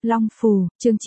Long Phù, chương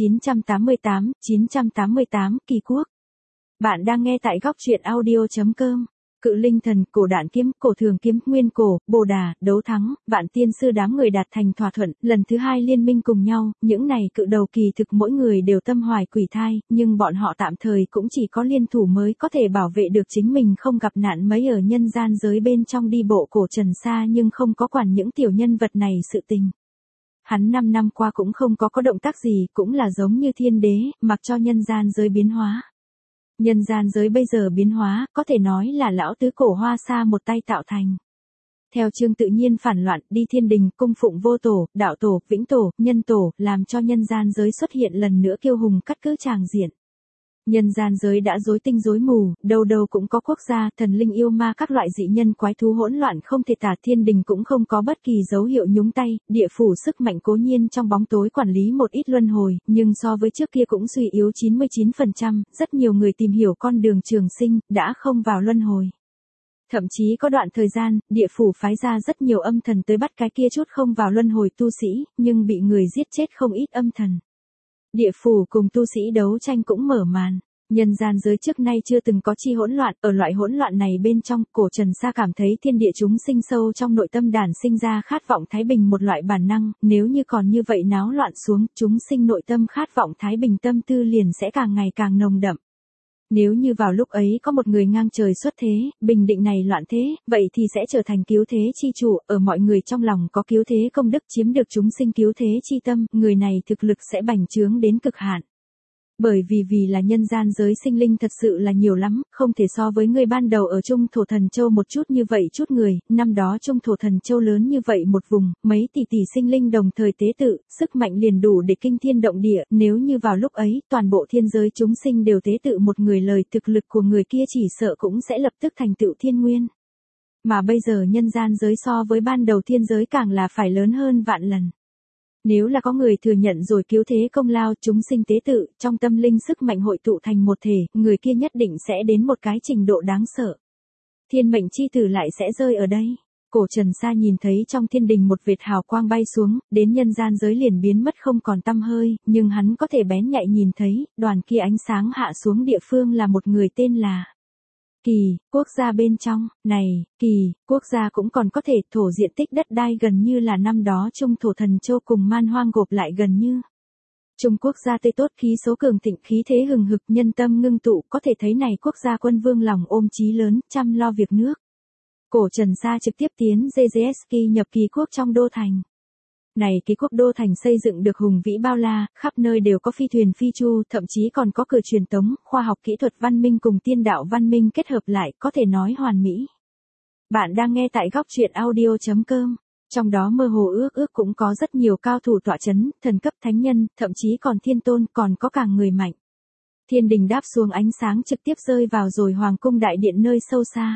988, Kỳ Quốc. Bạn đang nghe tại góc truyện audio.com. Cự linh thần, cổ đạn kiếm, cổ thường kiếm, nguyên cổ, bồ đà, đấu thắng, vạn tiên sư đám người đạt thành thỏa thuận, lần thứ hai liên minh cùng nhau, những này cự đầu kỳ thực mỗi người đều tâm hoài quỷ thai, nhưng bọn họ tạm thời cũng chỉ có liên thủ mới có thể bảo vệ được chính mình không gặp nạn mấy ở nhân gian giới bên trong đi bộ cổ trần sa nhưng không có quản những tiểu nhân vật này sự tình. Hắn 5 năm qua cũng không có động tác gì, cũng là giống như thiên đế, mặc cho nhân gian giới biến hóa. Nhân gian giới bây giờ biến hóa, có thể nói là lão tứ cổ hoa sa một tay tạo thành. Theo chương tự nhiên phản loạn, đi thiên đình, cung phụng vô tổ, đạo tổ, vĩnh tổ, nhân tổ, làm cho nhân gian giới xuất hiện lần nữa kiêu hùng cắt cứ tràng diện. Nhân gian giới đã rối tinh rối mù, đâu đâu cũng có quốc gia, thần linh yêu ma các loại dị nhân quái thú hỗn loạn không thể tả, thiên đình cũng không có bất kỳ dấu hiệu nhúng tay, địa phủ sức mạnh cố nhiên trong bóng tối quản lý một ít luân hồi, nhưng so với trước kia cũng suy yếu 99%, rất nhiều người tìm hiểu con đường trường sinh, đã không vào luân hồi. Thậm chí có đoạn thời gian, địa phủ phái ra rất nhiều âm thần tới bắt cái kia chút không vào luân hồi tu sĩ, nhưng bị người giết chết không ít âm thần. Địa phủ cùng tu sĩ đấu tranh cũng mở màn. Nhân gian giới trước nay chưa từng có chi hỗn loạn, ở loại hỗn loạn này bên trong, cổ trần sa cảm thấy thiên địa chúng sinh sâu trong nội tâm đản sinh ra khát vọng thái bình một loại bản năng, nếu như còn như vậy náo loạn xuống, chúng sinh nội tâm khát vọng thái bình tâm tư liền sẽ càng ngày càng nồng đậm. Nếu như vào lúc ấy có một người ngang trời xuất thế, bình định này loạn thế, vậy thì sẽ trở thành cứu thế chi chủ, ở mọi người trong lòng có cứu thế công đức chiếm được chúng sinh cứu thế chi tâm, người này thực lực sẽ bành trướng đến cực hạn. Bởi vì là nhân gian giới sinh linh thật sự là nhiều lắm, không thể so với người ban đầu ở Trung Thổ Thần Châu một chút như vậy chút người, năm đó Trung Thổ Thần Châu lớn như vậy một vùng, mấy tỷ sinh linh đồng thời tế tự, sức mạnh liền đủ để kinh thiên động địa, nếu như vào lúc ấy, toàn bộ thiên giới chúng sinh đều tế tự một người lời thực lực của người kia chỉ sợ cũng sẽ lập tức thành tựu thiên nguyên. Mà bây giờ nhân gian giới so với ban đầu thiên giới càng là phải lớn hơn vạn lần. Nếu là có người thừa nhận rồi cứu thế công lao chúng sinh tế tự, trong tâm linh sức mạnh hội tụ thành một thể, người kia nhất định sẽ đến một cái trình độ đáng sợ. Thiên mệnh chi tử lại sẽ rơi ở đây. Cổ trần sa nhìn thấy trong thiên đình một vệt hào quang bay xuống, đến nhân gian giới liền biến mất không còn tăm hơi, nhưng hắn có thể bén nhạy nhìn thấy, đoàn kia ánh sáng hạ xuống địa phương là một người tên là Kỳ, quốc gia bên trong, này, Kỳ, quốc gia cũng còn có thể thổ diện tích đất đai gần như là năm đó Trung Thổ Thần Châu cùng Man Hoang gộp lại gần như. Trung quốc gia tươi tốt khí số cường thịnh khí thế hừng hực nhân tâm ngưng tụ có thể thấy này quốc gia quân vương lòng ôm chí lớn chăm lo việc nước. Cổ trần sa trực tiếp tiến JJSK nhập Kỳ quốc trong đô thành. Này Kỳ quốc đô thành xây dựng được hùng vĩ bao la, khắp nơi đều có phi thuyền phi chu, thậm chí còn có cửa truyền tống, khoa học kỹ thuật văn minh cùng tiên đạo văn minh kết hợp lại, có thể nói hoàn mỹ. Bạn đang nghe tại góc truyện audio.com. Trong đó mơ hồ ước cũng có rất nhiều cao thủ tọa chấn, thần cấp thánh nhân, thậm chí còn thiên tôn, còn có cả người mạnh. Thiên đình đáp xuống ánh sáng trực tiếp rơi vào rồi hoàng cung đại điện nơi sâu xa.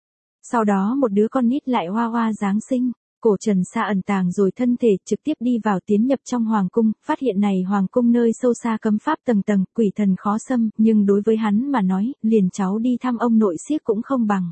Sau đó một đứa con nít lại hoa hoa giáng sinh. Cổ trần sa ẩn tàng rồi thân thể trực tiếp đi vào tiến nhập trong hoàng cung, phát hiện này hoàng cung nơi sâu xa cấm pháp tầng tầng, quỷ thần khó xâm, nhưng đối với hắn mà nói, liền cháu đi thăm ông nội xiếc cũng không bằng.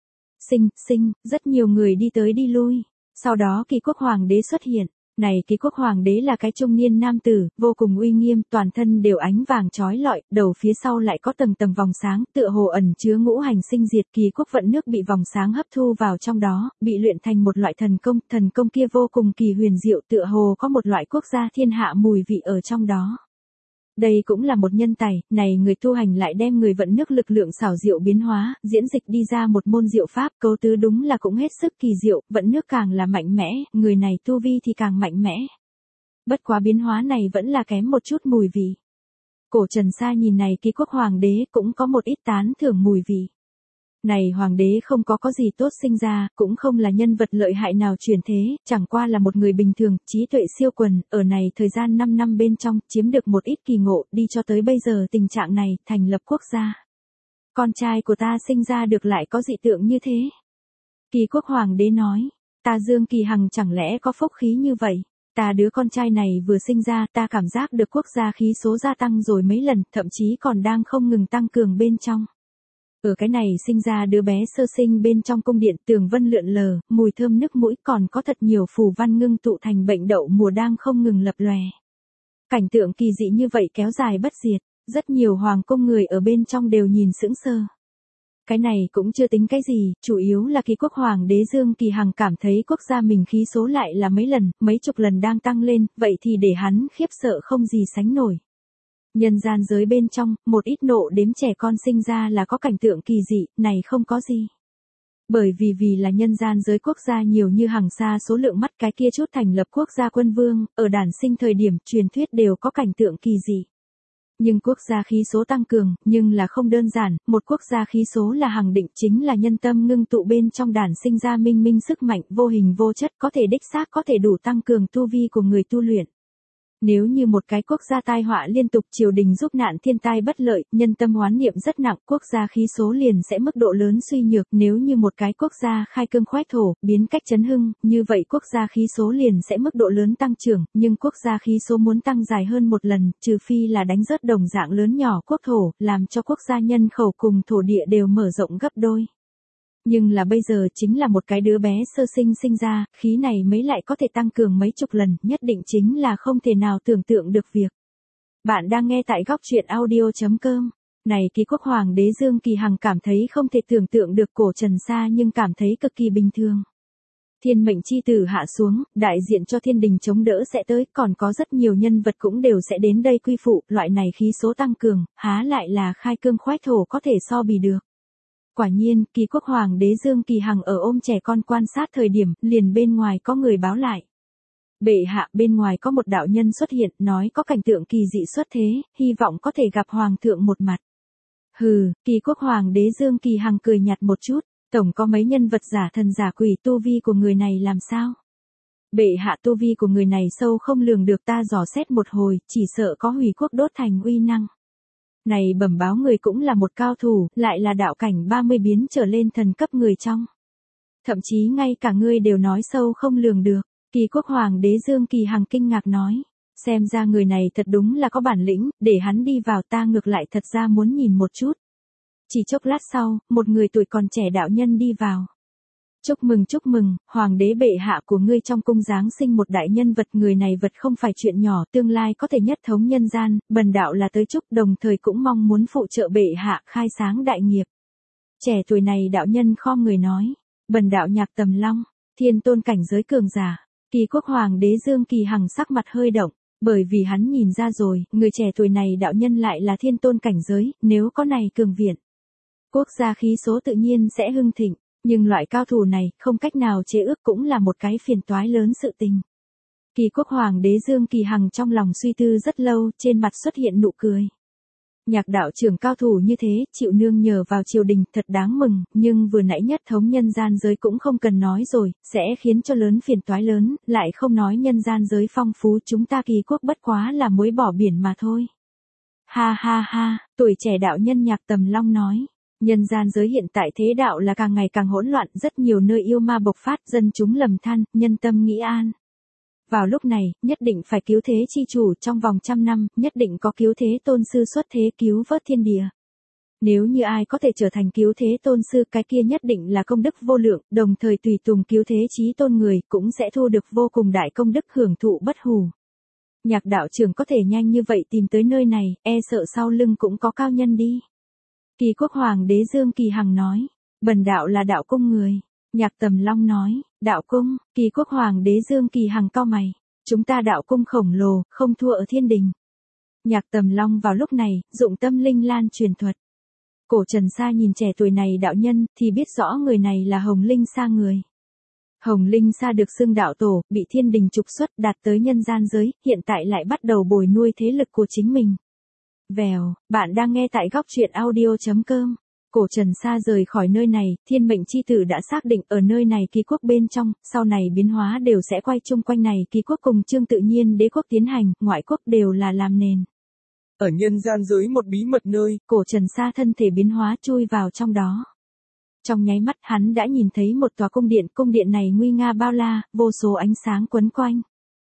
Sinh, rất nhiều người đi tới đi lui. Sau đó Kỳ quốc hoàng đế xuất hiện. Này Kỳ quốc hoàng đế là cái trung niên nam tử, vô cùng uy nghiêm, toàn thân đều ánh vàng chói lọi, đầu phía sau lại có tầng tầng vòng sáng, tựa hồ ẩn chứa ngũ hành sinh diệt. Kỳ quốc vận nước bị vòng sáng hấp thu vào trong đó, bị luyện thành một loại thần công kia vô cùng kỳ huyền diệu, tựa hồ có một loại quốc gia thiên hạ mùi vị ở trong đó. Đây cũng là một nhân tài, này người tu hành lại đem người vận nước lực lượng xảo diệu biến hóa, diễn dịch đi ra một môn diệu pháp, cấu tứ đúng là cũng hết sức kỳ diệu, vận nước càng là mạnh mẽ, người này tu vi thì càng mạnh mẽ. Bất quá biến hóa này vẫn là kém một chút mùi vị. Cổ trần sa nhìn này Kỳ quốc hoàng đế cũng có một ít tán thưởng mùi vị. Này hoàng đế không có gì tốt sinh ra, cũng không là nhân vật lợi hại nào truyền thế, chẳng qua là một người bình thường, trí tuệ siêu quần, ở này thời gian 5 năm bên trong, chiếm được một ít kỳ ngộ, đi cho tới bây giờ tình trạng này, thành lập quốc gia. Con trai của ta sinh ra được lại có dị tượng như thế. Kỳ quốc hoàng đế nói, ta Dương Kỳ Hằng chẳng lẽ có phúc khí như vậy. Ta đứa con trai này vừa sinh ra, ta cảm giác được quốc gia khí số gia tăng rồi mấy lần, thậm chí còn đang không ngừng tăng cường bên trong. Ở cái này sinh ra đứa bé sơ sinh bên trong cung điện tường vân lượn lờ, mùi thơm nước mũi còn có thật nhiều phù văn ngưng tụ thành bệnh đậu mùa đang không ngừng lập lòe. Cảnh tượng kỳ dị như vậy kéo dài bất diệt, rất nhiều hoàng cung người ở bên trong đều nhìn sững sờ. Cái này cũng chưa tính cái gì, chủ yếu là Kỳ quốc hoàng đế Dương Kỳ Hằng cảm thấy quốc gia mình khí số lại là mấy lần, mấy chục lần đang tăng lên, vậy thì để hắn khiếp sợ không gì sánh nổi. Nhân gian giới bên trong, một ít nộ đếm trẻ con sinh ra là có cảnh tượng kỳ dị, này không có gì. Bởi vì là nhân gian giới quốc gia nhiều như hàng xa số lượng mắt cái kia chút thành lập quốc gia quân vương, ở đản sinh thời điểm truyền thuyết đều có cảnh tượng kỳ dị. Nhưng quốc gia khí số tăng cường, nhưng là không đơn giản, một quốc gia khí số là hằng định chính là nhân tâm ngưng tụ bên trong đản sinh ra minh minh sức mạnh vô hình vô chất có thể đích xác có thể đủ tăng cường tu vi của người tu luyện. Nếu như một cái quốc gia tai họa liên tục triều đình giúp nạn thiên tai bất lợi, nhân tâm oán niệm rất nặng, quốc gia khí số liền sẽ mức độ lớn suy nhược. Nếu như một cái quốc gia khai cương khoét thổ, biến cách chấn hưng, như vậy quốc gia khí số liền sẽ mức độ lớn tăng trưởng, nhưng quốc gia khí số muốn tăng dài hơn một lần, trừ phi là đánh rớt đồng dạng lớn nhỏ quốc thổ, làm cho quốc gia nhân khẩu cùng thổ địa đều mở rộng gấp đôi. Nhưng là bây giờ chính là một cái đứa bé sơ sinh sinh ra, khí này mới lại có thể tăng cường mấy chục lần, nhất định chính là không thể nào tưởng tượng được việc. Bạn đang nghe tại góc truyện audio.com. Này Kỳ quốc hoàng đế Dương Kỳ Hằng cảm thấy không thể tưởng tượng được cổ trần sa nhưng cảm thấy cực kỳ bình thường. Thiên mệnh chi tử hạ xuống, đại diện cho thiên đình chống đỡ sẽ tới, còn có rất nhiều nhân vật cũng đều sẽ đến đây quy phụ, loại này khí số tăng cường, há lại là khai cương khoét thổ có thể so bì được. Quả nhiên, Kỳ quốc hoàng đế Dương Kỳ Hằng ở ôm trẻ con quan sát thời điểm, liền bên ngoài có người báo lại. Bệ hạ, bên ngoài có một đạo nhân xuất hiện, nói có cảnh tượng kỳ dị xuất thế, hy vọng có thể gặp hoàng thượng một mặt. Hừ, Kỳ quốc hoàng đế Dương Kỳ Hằng cười nhạt một chút, tổng có mấy nhân vật giả thần giả quỷ, tu vi của người này làm sao? Bệ hạ, tu vi của người này sâu không lường được, ta dò xét một hồi, chỉ sợ có hủy quốc đốt thành uy năng. Này bẩm báo người cũng là một cao thủ, lại là đạo cảnh 30 biến trở lên thần cấp người trong. Thậm chí ngay cả ngươi đều nói sâu không lường được. Kỳ quốc hoàng đế Dương Kỳ Hằng kinh ngạc nói. Xem ra người này thật đúng là có bản lĩnh, để hắn đi vào, ta ngược lại thật ra muốn nhìn một chút. Chỉ chốc lát sau, một người tuổi còn trẻ đạo nhân đi vào. Chúc mừng, hoàng đế bệ hạ của ngươi trong cung giáng sinh một đại nhân vật, người này vật không phải chuyện nhỏ, tương lai có thể nhất thống nhân gian, bần đạo là tới chúc, đồng thời cũng mong muốn phụ trợ bệ hạ khai sáng đại nghiệp. Trẻ tuổi này đạo nhân khom người nói, bần đạo Nhạc Tầm Long, thiên tôn cảnh giới cường giả. Kỳ quốc hoàng đế Dương Kỳ Hằng sắc mặt hơi động, bởi vì hắn nhìn ra rồi, người trẻ tuổi này đạo nhân lại là thiên tôn cảnh giới, nếu có này cường viện. Quốc gia khí số tự nhiên sẽ hưng thịnh. Nhưng loại cao thủ này, không cách nào chế ước cũng là một cái phiền toái lớn sự tình. Kỳ quốc hoàng đế Dương Kỳ Hằng trong lòng suy tư rất lâu, trên mặt xuất hiện nụ cười. Nhạc đạo trưởng cao thủ như thế, chịu nương nhờ vào triều đình, thật đáng mừng, nhưng vừa nãy nhất thống nhân gian giới cũng không cần nói rồi, sẽ khiến cho lớn phiền toái lớn, lại không nói nhân gian giới phong phú, chúng ta Kỳ quốc bất quá là muối bỏ biển mà thôi. Ha ha ha, tuổi trẻ đạo nhân Nhạc Tầm Long nói. Nhân gian giới hiện tại thế đạo là càng ngày càng hỗn loạn, rất nhiều nơi yêu ma bộc phát, dân chúng lầm than, nhân tâm nghĩ an. Vào lúc này, nhất định phải cứu thế chi chủ, trong vòng 100 năm, nhất định có cứu thế tôn sư xuất thế cứu vớt thiên địa. Nếu như ai có thể trở thành cứu thế tôn sư, cái kia nhất định là công đức vô lượng, đồng thời tùy tùng cứu thế chí tôn người, cũng sẽ thu được vô cùng đại công đức, hưởng thụ bất hủ. Nhạc đạo trưởng có thể nhanh như vậy tìm tới nơi này, e sợ sau lưng cũng có cao nhân đi. Kỳ quốc hoàng đế Dương Kỳ Hằng nói, bần đạo là đạo cung người. Nhạc Tầm Long nói, đạo cung. Kỳ quốc hoàng đế Dương Kỳ Hằng cau mày, chúng ta đạo cung khổng lồ, không thua ở thiên đình. Nhạc Tầm Long vào lúc này, dụng tâm linh lan truyền thuật. Cổ Trần Sa nhìn trẻ tuổi này đạo nhân, thì biết rõ người này là Hồng Linh Sa người. Hồng Linh Sa được xưng đạo tổ, bị thiên đình trục xuất, đạt tới nhân gian giới, hiện tại lại bắt đầu bồi nuôi thế lực của chính mình. Vèo, bạn đang nghe tại góc truyện audio.com. Cổ Trần Sa rời khỏi nơi này, thiên mệnh chi tử đã xác định ở nơi này Kỳ quốc bên trong, sau này biến hóa đều sẽ quay chung quanh này Kỳ quốc cùng Trương Tự Nhiên đế quốc tiến hành, ngoại quốc đều là làm nền. Ở nhân gian giới một bí mật nơi, Cổ Trần Sa thân thể biến hóa chui vào trong đó. Trong nháy mắt hắn đã nhìn thấy một tòa cung điện này nguy nga bao la, vô số ánh sáng quấn quanh.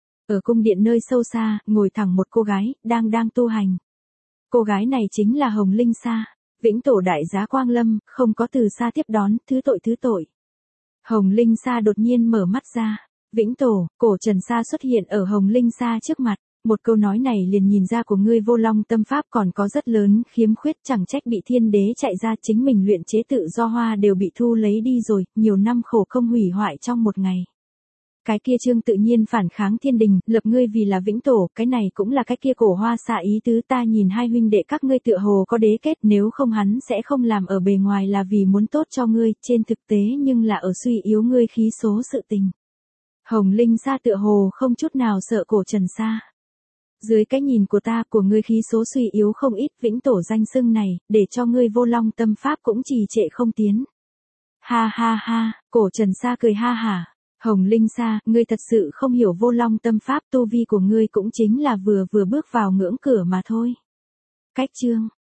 Ở cung điện nơi sâu xa, ngồi thẳng một cô gái, đang tu hành. Cô gái này chính là Hồng Linh Sa, Vĩnh Tổ đại giá Quang Lâm, không có từ xa tiếp đón, thứ tội. Hồng Linh Sa đột nhiên mở mắt ra, Vĩnh Tổ, Cổ Trần Sa xuất hiện ở Hồng Linh Sa trước mặt, Một câu nói này liền nhìn ra của ngươi vô long tâm pháp còn có rất lớn khiếm khuyết, chẳng trách bị thiên đế chạy ra, chính mình luyện chế tự do hoa đều bị thu lấy đi rồi, nhiều năm khổ công hủy hoại trong một ngày. Cái kia Trương tự nhiên phản kháng thiên đình, lập ngươi vì là vĩnh tổ, cái này cũng là cái kia cổ hoa xạ ý tứ, ta nhìn hai huynh đệ các ngươi tựa hồ có đế kết, nếu không hắn sẽ không làm ở bề ngoài là vì muốn tốt cho ngươi, trên thực tế nhưng là ở suy yếu ngươi khí số sự tình. Hồng Linh Sa tựa hồ không chút nào sợ cổ Trần Sa. Dưới cái nhìn của ta, của ngươi khí số suy yếu không ít, vĩnh tổ danh xưng này, để cho ngươi vô long tâm pháp cũng trì trệ không tiến. Ha ha ha, cổ Trần Sa cười ha hả. Hồng Linh Sa, ngươi thật sự không hiểu vô long tâm pháp, tu vi của ngươi cũng chính là vừa bước vào ngưỡng cửa mà thôi. Cách chương